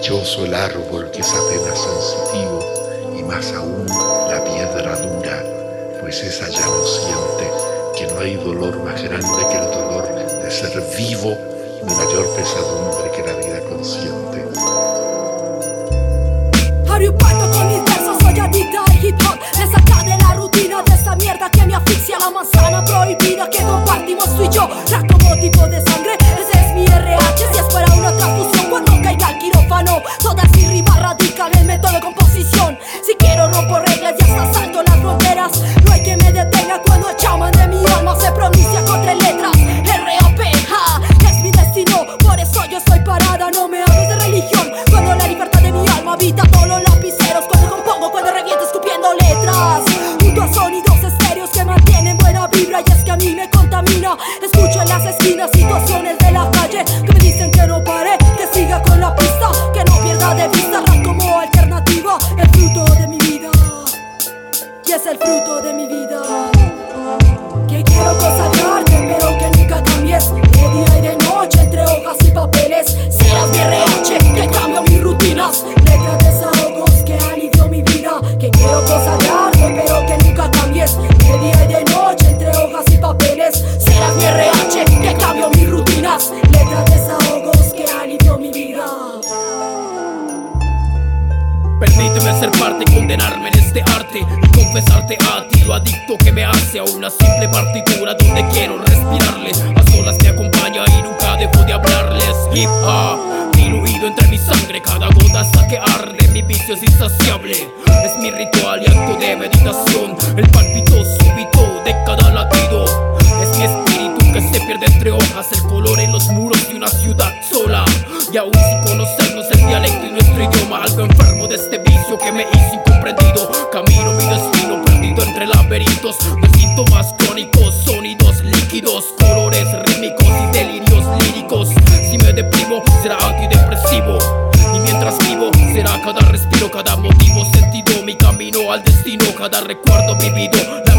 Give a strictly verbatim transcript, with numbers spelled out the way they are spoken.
Dichoso el árbol que es apenas sensitivo, y más aún la piedra dura, pues esa ya no siente que no hay dolor más grande que el dolor de ser vivo, ni mayor pesadumbre que la vida consciente. Arribato con mis versos, soy adicta al hip hop. Me saca de la rutina de esa mierda que me asfixia. La manzana prohibida que compartimos tú y yo. Rap como tipo de sangre, ese es mi R H. Si es para una transfusión cuando caiga el quirófano. Toda sin rima radica en el método de composición. Si quiero rompo reglas y hasta salto las fronteras. No hay que me detenga cuando el chamán de mi alma se pronuncia con tres letras. R A P, ja, es mi destino. Por eso yo soy parada, no me hables de religión. Cuando la libertad de mi alma habita todos los lapiceros. Cuando compongo, cuando reviento escupiendo letras. Junto a sonidos estéreos que mantienen buena vibra. Y es que a mí me contamina. Escucho en las esquinas situaciones de la calle que me dicen que no pare, que siga con la pista, que no pierda de vista. Rap como alternativa, el fruto de mi vida. Y es el fruto de mi vida. Que quiero consagrarte, pero que nunca cambies. De día y de noche, entre hojas y papeles. Serás mi R H, que cambio mis rutinas. Letras, desahogos que alivio mi vida. Que quiero consagrarte, pero que nunca cambies. De día y de noche, entre hojas y papeles. Serás mi R H, que cambio mis rutinas. Letras, desahogos que alivio mi vida. Permíteme ser parte y condenarme en este arte y confesarte a ti lo adicto que me hace a una simple partitura donde quiero respirarle. A solas me acompaña y nunca dejo de hablarles. Hip hop diluido entre mi sangre, cada gota hasta que arde. Mi vicio es insaciable, es mi ritual y acto de meditación. El palpito súbito de cada latido es mi espíritu que se pierde entre hojas. El color en los muros de una ciudad sola. Y aún sin conocernos el dialecto y nuestro idioma. Algo enfermo de este vicio que me hizo incomprendido. Camino mi destino perdido entre laberintos de síntomas crónicos, sonidos líquidos, colores rítmicos y delirios líricos. Si me deprimo será antidepresivo, y mientras vivo será cada respiro, cada motivo sentido, mi camino al destino, cada recuerdo vivido.